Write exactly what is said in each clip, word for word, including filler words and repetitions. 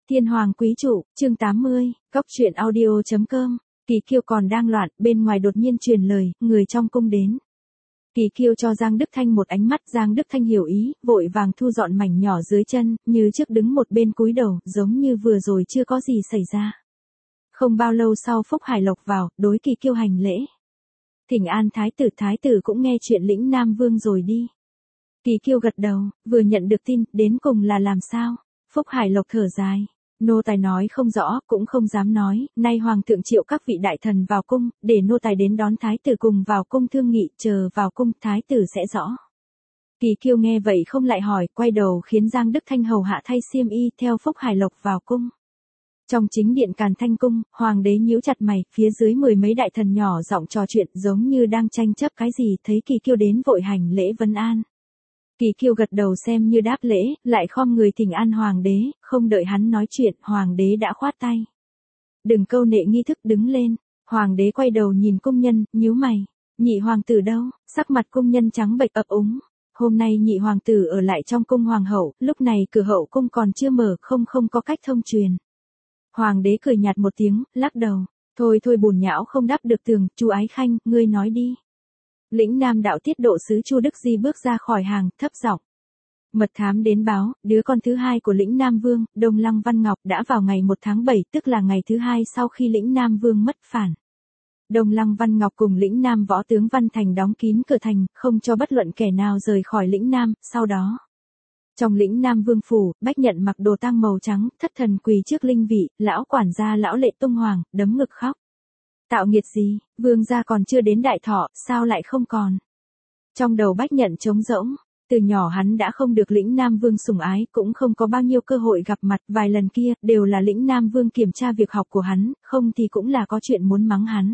Thiên Hoàng Quý Trụ, chương tám mươi, Cóc truyện audio chấm com. Kỳ Kiêu còn đang loạn, bên ngoài đột nhiên truyền lời, người trong cung đến. Kỳ Kiêu cho Giang Đức Thanh một ánh mắt, Giang Đức Thanh hiểu ý, vội vàng thu dọn mảnh nhỏ dưới chân, như trước đứng một bên cúi đầu, giống như vừa rồi chưa có gì xảy ra. Không bao lâu sau Phúc Hải Lộc vào, đối Kỳ Kiêu hành lễ. Thỉnh an thái tử, thái tử cũng nghe chuyện lĩnh Nam Vương rồi đi. Kỳ Kiêu gật đầu, vừa nhận được tin, đến cùng là làm sao? Phúc Hải Lộc thở dài. Nô tài nói không rõ, cũng không dám nói, nay Hoàng thượng triệu các vị đại thần vào cung, để nô tài đến đón thái tử cùng vào cung thương nghị, chờ vào cung thái tử sẽ rõ. Kỳ Kiêu nghe vậy không lại hỏi, quay đầu khiến Giang Đức Thanh hầu hạ thay xiêm y theo Phúc Hải Lộc vào cung. Trong chính điện Càn Thanh cung, hoàng đế nhíu chặt mày, phía dưới mười mấy đại thần nhỏ giọng trò chuyện giống như đang tranh chấp cái gì, thấy Kỳ Kiêu đến vội hành lễ vấn an. Kỳ Kiêu gật đầu xem như đáp lễ, lại khom người thỉnh an hoàng đế, không đợi hắn nói chuyện, hoàng đế đã khoát tay. Đừng câu nệ nghi thức, đứng lên. Hoàng đế quay đầu nhìn cung nhân, nhíu mày. Nhị hoàng tử đâu? Sắc mặt cung nhân trắng bệch ấp úng. Hôm nay nhị hoàng tử ở lại trong cung hoàng hậu, lúc này cửa hậu cung còn chưa mở, không không có cách thông truyền. Hoàng đế cười nhạt một tiếng, lắc đầu. Thôi thôi bùn nhão không đáp được tường, Chu Ái Khanh, ngươi nói đi. Lĩnh Nam đạo tiết độ sứ Chu Đức Di bước ra khỏi hàng, thấp giọng. Mật thám đến báo, đứa con thứ hai của lĩnh Nam Vương, Đông Lăng Văn Ngọc đã vào ngày một tháng bảy, tức là ngày thứ hai sau khi lĩnh Nam Vương mất phản. Đông Lăng Văn Ngọc cùng lĩnh Nam võ tướng Văn Thành đóng kín cửa thành, không cho bất luận kẻ nào rời khỏi lĩnh Nam, sau đó. Trong lĩnh Nam Vương phủ, Bách Nhận mặc đồ tang màu trắng, thất thần quỳ trước linh vị, lão quản gia lão Lệ Tung Hoàng, đấm ngực khóc. Tạo nghiệt gì, vương gia còn chưa đến đại thọ, sao lại không còn? Trong đầu Bách Nhận trống rỗng, từ nhỏ hắn đã không được lĩnh Nam Vương sủng ái, cũng không có bao nhiêu cơ hội gặp mặt, vài lần kia, đều là lĩnh Nam Vương kiểm tra việc học của hắn, không thì cũng là có chuyện muốn mắng hắn.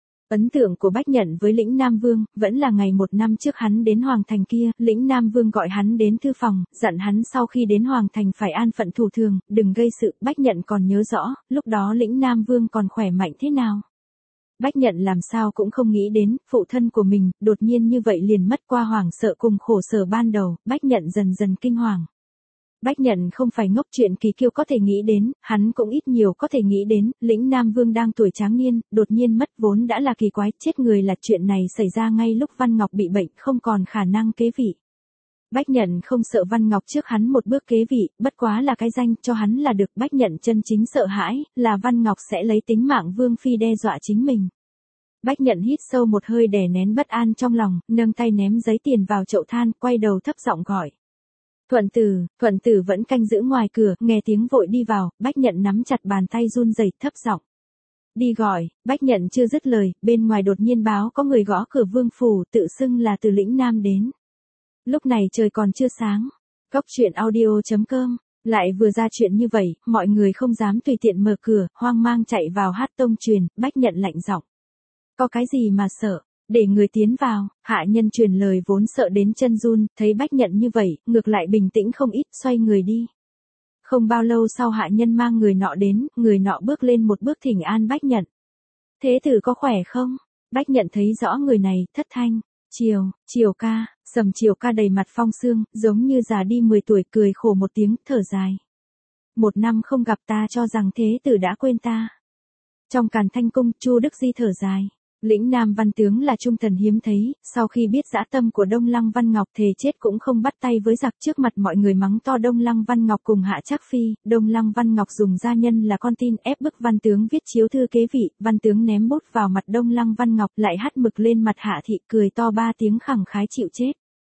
Ấn tượng của Bách Nhận với lĩnh Nam Vương, vẫn là ngày một năm trước hắn đến Hoàng Thành kia, lĩnh Nam Vương gọi hắn đến thư phòng, dặn hắn sau khi đến Hoàng Thành phải an phận thủ thường, đừng gây sự. Bách Nhận còn nhớ rõ, lúc đó lĩnh Nam Vương còn khỏe mạnh thế nào. Bách Nhận làm sao cũng không nghĩ đến, phụ thân của mình, đột nhiên như vậy liền mất qua hoảng sợ cùng khổ sở ban đầu, Bách Nhận dần dần kinh hoàng. Bách Nhận không phải ngốc, chuyện Kỳ Kiêu có thể nghĩ đến, hắn cũng ít nhiều có thể nghĩ đến, lĩnh Nam Vương đang tuổi tráng niên, đột nhiên mất vốn đã là kỳ quái, chết người là chuyện này xảy ra ngay lúc Văn Ngọc bị bệnh, không còn khả năng kế vị. Bách Nhận không sợ Văn Ngọc trước hắn một bước kế vị, bất quá là cái danh, cho hắn là được. Bách Nhận chân chính sợ hãi, là Văn Ngọc sẽ lấy tính mạng Vương Phi đe dọa chính mình. Bách Nhận hít sâu một hơi đè nén bất an trong lòng, nâng tay ném giấy tiền vào chậu than, quay đầu thấp giọng gọi. Thuận Tử, Thuận Tử vẫn canh giữ ngoài cửa, nghe tiếng vội đi vào, Bách Nhận nắm chặt bàn tay run rẩy, thấp giọng. Đi gọi. Bách Nhận chưa dứt lời, bên ngoài đột nhiên báo có người gõ cửa vương phủ, tự xưng là từ lĩnh Nam đến. Lúc này trời còn chưa sáng. Cóc truyện audio chấm com. Lại vừa ra chuyện như vậy, mọi người không dám tùy tiện mở cửa, hoang mang chạy vào hát tông truyền, Bách Nhận lạnh giọng. Có cái gì mà sợ, để người tiến vào. Hạ nhân truyền lời vốn sợ đến chân run, thấy Bách Nhận như vậy, ngược lại bình tĩnh không ít, xoay người đi. Không bao lâu sau hạ nhân mang người nọ đến, người nọ bước lên một bước thỉnh an Bách Nhận. Thế tử có khỏe không? Bách Nhận thấy rõ người này, thất thanh. Triều, Triều ca. Sầm Triều ca đầy mặt phong sương, giống như già đi mười tuổi, cười khổ một tiếng, thở dài. Một năm không gặp ta cho rằng thế tử đã quên ta. Trong Càn Thanh cung, Chu Đức Di thở dài. Lĩnh Nam Văn tướng là trung thần hiếm thấy, sau khi biết dã tâm của Đông Lăng Văn Ngọc thề chết cũng không bắt tay với giặc, trước mặt mọi người mắng to Đông Lăng Văn Ngọc cùng Hạ Trác Phi. Đông Lăng Văn Ngọc dùng gia nhân là con tin ép bức Văn tướng viết chiếu thư kế vị, Văn tướng ném bút vào mặt Đông Lăng Văn Ngọc, lại hắt mực lên mặt Hạ thị, cười to ba tiếng khẳng khái chịu chết.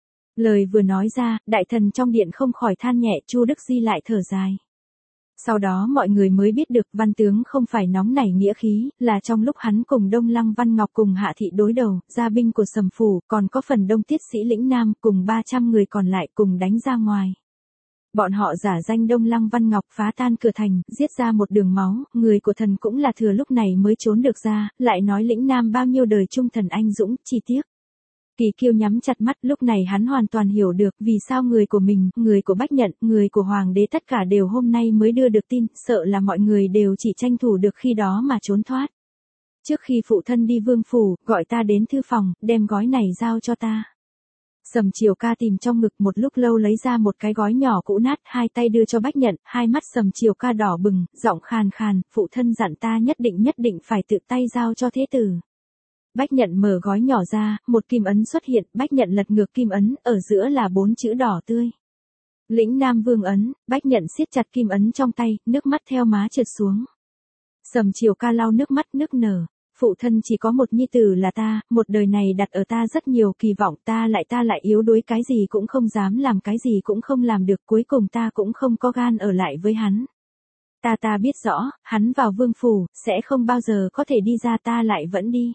Lời vừa nói ra, đại thần trong điện không khỏi than nhẹ, Chu Đức Di lại thở dài. Sau đó mọi người mới biết được Văn tướng không phải nóng nảy nghĩa khí, là trong lúc hắn cùng Đông Lăng Văn Ngọc cùng Hạ thị đối đầu, gia binh của Sầm phủ, còn có phần đông tiết sĩ lĩnh Nam, cùng ba trăm người còn lại cùng đánh ra ngoài. Bọn họ giả danh Đông Lăng Văn Ngọc phá tan cửa thành, giết ra một đường máu, người của thần cũng là thừa lúc này mới trốn được ra, lại nói lĩnh Nam bao nhiêu đời trung thần anh dũng, chi tiết. Kỳ Kiêu nhắm chặt mắt, lúc này hắn hoàn toàn hiểu được vì sao người của mình, người của Bách Nhận, người của Hoàng đế tất cả đều hôm nay mới đưa được tin, sợ là mọi người đều chỉ tranh thủ được khi đó mà trốn thoát. Trước khi phụ thân đi vương phủ, gọi ta đến thư phòng, đem gói này giao cho ta. Sầm Chiều Ca tìm trong ngực một lúc lâu lấy ra một cái gói nhỏ cũ nát, hai tay đưa cho Bách Nhận, hai mắt Sầm Chiều Ca đỏ bừng, giọng khàn khàn, phụ thân dặn ta nhất định nhất định phải tự tay giao cho thế tử. Bách Nhận mở gói nhỏ ra, một kim ấn xuất hiện, Bách Nhận lật ngược kim ấn, ở giữa là bốn chữ đỏ tươi. Lĩnh Nam Vương ấn, Bách Nhận siết chặt kim ấn trong tay, nước mắt theo má trượt xuống. Sầm Chiều Ca lau nước mắt nức nở. Phụ thân chỉ có một nhi tử là ta, một đời này đặt ở ta rất nhiều kỳ vọng, ta lại ta lại yếu đuối, cái gì cũng không dám làm, cái gì cũng không làm được, cuối cùng ta cũng không có gan ở lại với hắn. Ta ta biết rõ, hắn vào vương phủ, sẽ không bao giờ có thể đi ra, ta lại vẫn đi.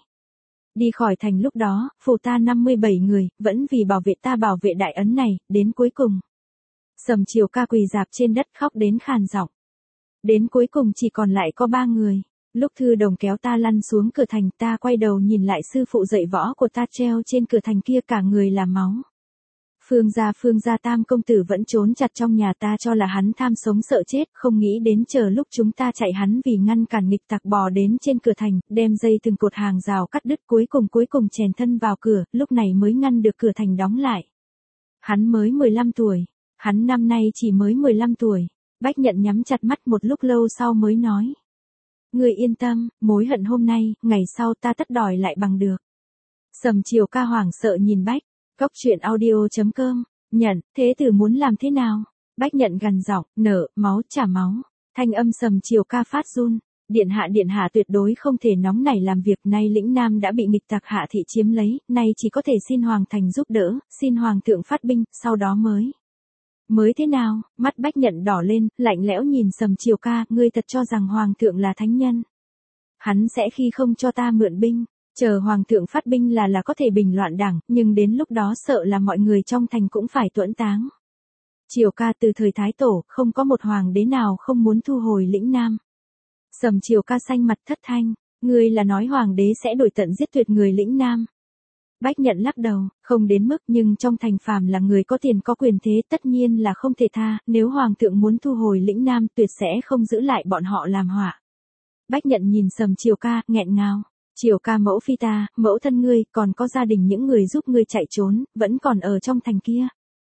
Đi khỏi thành lúc đó, phủ ta năm mươi bảy người, vẫn vì bảo vệ ta bảo vệ đại ấn này, đến cuối cùng. Sầm Chiều Ca quỳ dạp trên đất khóc đến khàn giọng. Đến cuối cùng chỉ còn lại có ba người. Lúc Thư Đồng kéo ta lăn xuống cửa thành, ta quay đầu nhìn lại sư phụ dạy võ của ta treo trên cửa thành kia, cả người là máu. Phương gia Phương gia tam công tử vẫn trốn chặt trong nhà, ta cho là hắn tham sống sợ chết, không nghĩ đến chờ lúc chúng ta chạy hắn vì ngăn cản nghịch tặc bò đến trên cửa thành, đem dây từng cột hàng rào cắt đứt, cuối cùng cuối cùng chèn thân vào cửa, lúc này mới ngăn được cửa thành đóng lại. Hắn mới mười lăm tuổi, hắn năm nay chỉ mới mười lăm tuổi. Bách Nhận nhắm chặt mắt một lúc lâu sau mới nói. Ngươi yên tâm, mối hận hôm nay, ngày sau ta tất đòi lại bằng được. Sầm Chiều Ca hoảng sợ nhìn Bách. Cốc truyện audio chấm com. Nhận, thế tử muốn làm thế nào? Bách Nhận gằn giọng, nở, máu trả máu. Thanh âm Sầm Chiều Ca phát run. Điện hạ điện hạ tuyệt đối không thể nóng nảy làm việc, nay lĩnh Nam đã bị nghịch tặc Hạ thị chiếm lấy, nay chỉ có thể xin hoàng thành giúp đỡ, xin hoàng thượng phát binh, sau đó mới. Mới thế nào? Mắt Bách Nhận đỏ lên, lạnh lẽo nhìn Sầm Chiều Ca, ngươi thật cho rằng hoàng thượng là thánh nhân. Hắn sẽ khi không cho ta mượn binh, chờ hoàng thượng phát binh là là có thể bình loạn đảng, nhưng đến lúc đó sợ là mọi người trong thành cũng phải tuẫn táng. Chiều Ca, từ thời Thái Tổ, không có một hoàng đế nào không muốn thu hồi lĩnh Nam. Sầm Chiều Ca xanh mặt thất thanh, ngươi là nói hoàng đế sẽ đuổi tận giết tuyệt người lĩnh Nam. Bách Nhận lắc đầu, không đến mức, nhưng trong thành phàm là người có tiền có quyền thế tất nhiên là không thể tha, nếu hoàng thượng muốn thu hồi lĩnh Nam tuyệt sẽ không giữ lại bọn họ làm họa. Bách Nhận nhìn Sầm Chiều Ca, nghẹn ngào. Chiều Ca mẫu phi ta, mẫu thân ngươi, còn có gia đình những người giúp ngươi chạy trốn, vẫn còn ở trong thành kia.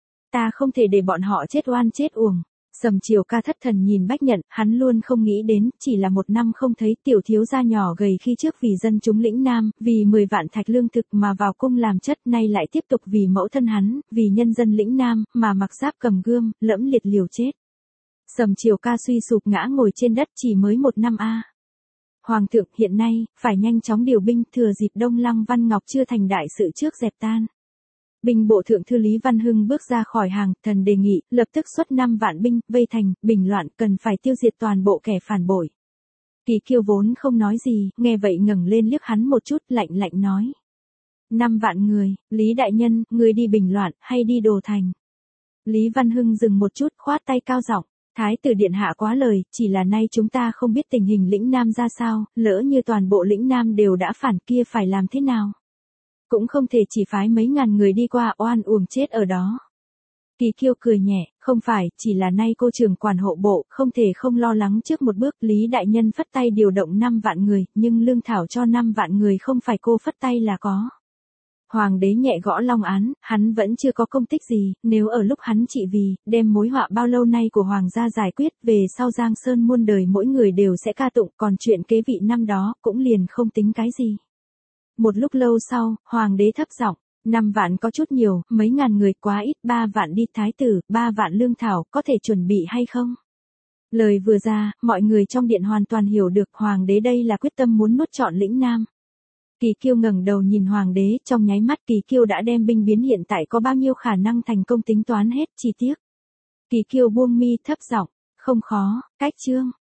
Ta không thể để bọn họ chết oan chết uổng. Sầm Chiều Ca thất thần nhìn Bách Nhận, hắn luôn không nghĩ đến, chỉ là một năm không thấy tiểu thiếu gia nhỏ gầy khi trước vì dân chúng lĩnh Nam, vì mười vạn thạch lương thực mà vào cung làm chất, nay lại tiếp tục vì mẫu thân hắn, vì nhân dân lĩnh Nam, mà mặc giáp cầm gươm, lẫm liệt liều chết. Sầm Chiều Ca suy sụp ngã ngồi trên đất, chỉ mới một năm a. À. Hoàng thượng hiện nay, phải nhanh chóng điều binh, thừa dịp Đông Lăng Văn Ngọc chưa thành đại sự trước dẹp tan. Binh bộ thượng thư Lý Văn Hưng bước ra khỏi hàng, thần đề nghị, lập tức xuất năm vạn binh, vây thành, bình loạn, cần phải tiêu diệt toàn bộ kẻ phản bội. Kỳ Kiêu vốn không nói gì, nghe vậy ngẩng lên liếc hắn một chút, lạnh lạnh nói. Năm vạn người, Lý đại nhân, người đi bình loạn, hay đi đồ thành? Lý Văn Hưng dừng một chút, khoát tay cao giọng. Thái tử điện hạ quá lời, chỉ là nay chúng ta không biết tình hình lĩnh Nam ra sao, lỡ như toàn bộ lĩnh Nam đều đã phản kia phải làm thế nào? Cũng không thể chỉ phái mấy ngàn người đi qua oan uổng chết ở đó. Kỳ Kiêu cười nhẹ, không phải, chỉ là nay cô trưởng quản hộ bộ, không thể không lo lắng trước một bước. Lý đại nhân phất tay điều động năm vạn người, nhưng lương thảo cho năm vạn người không phải cô phất tay là có. Hoàng đế nhẹ gõ long án, hắn vẫn chưa có công tích gì, nếu ở lúc hắn trị vì, đem mối họa bao lâu nay của hoàng gia giải quyết, về sau Giang Sơn muôn đời mỗi người đều sẽ ca tụng, còn chuyện kế vị năm đó, cũng liền không tính cái gì. Một lúc lâu sau, hoàng đế thấp giọng, năm vạn có chút nhiều, mấy ngàn người quá ít, ba vạn đi, thái tử, ba vạn lương thảo, có thể chuẩn bị hay không? Lời vừa ra, mọi người trong điện hoàn toàn hiểu được hoàng đế đây là quyết tâm muốn nuốt trọn lĩnh Nam. Kỳ Kiêu ngẩng đầu nhìn hoàng đế, trong nháy mắt Kỳ Kiêu đã đem binh biến hiện tại có bao nhiêu khả năng thành công tính toán hết chi tiết. Kỳ Kiêu buông mi thấp giọng, không khó, cách chương.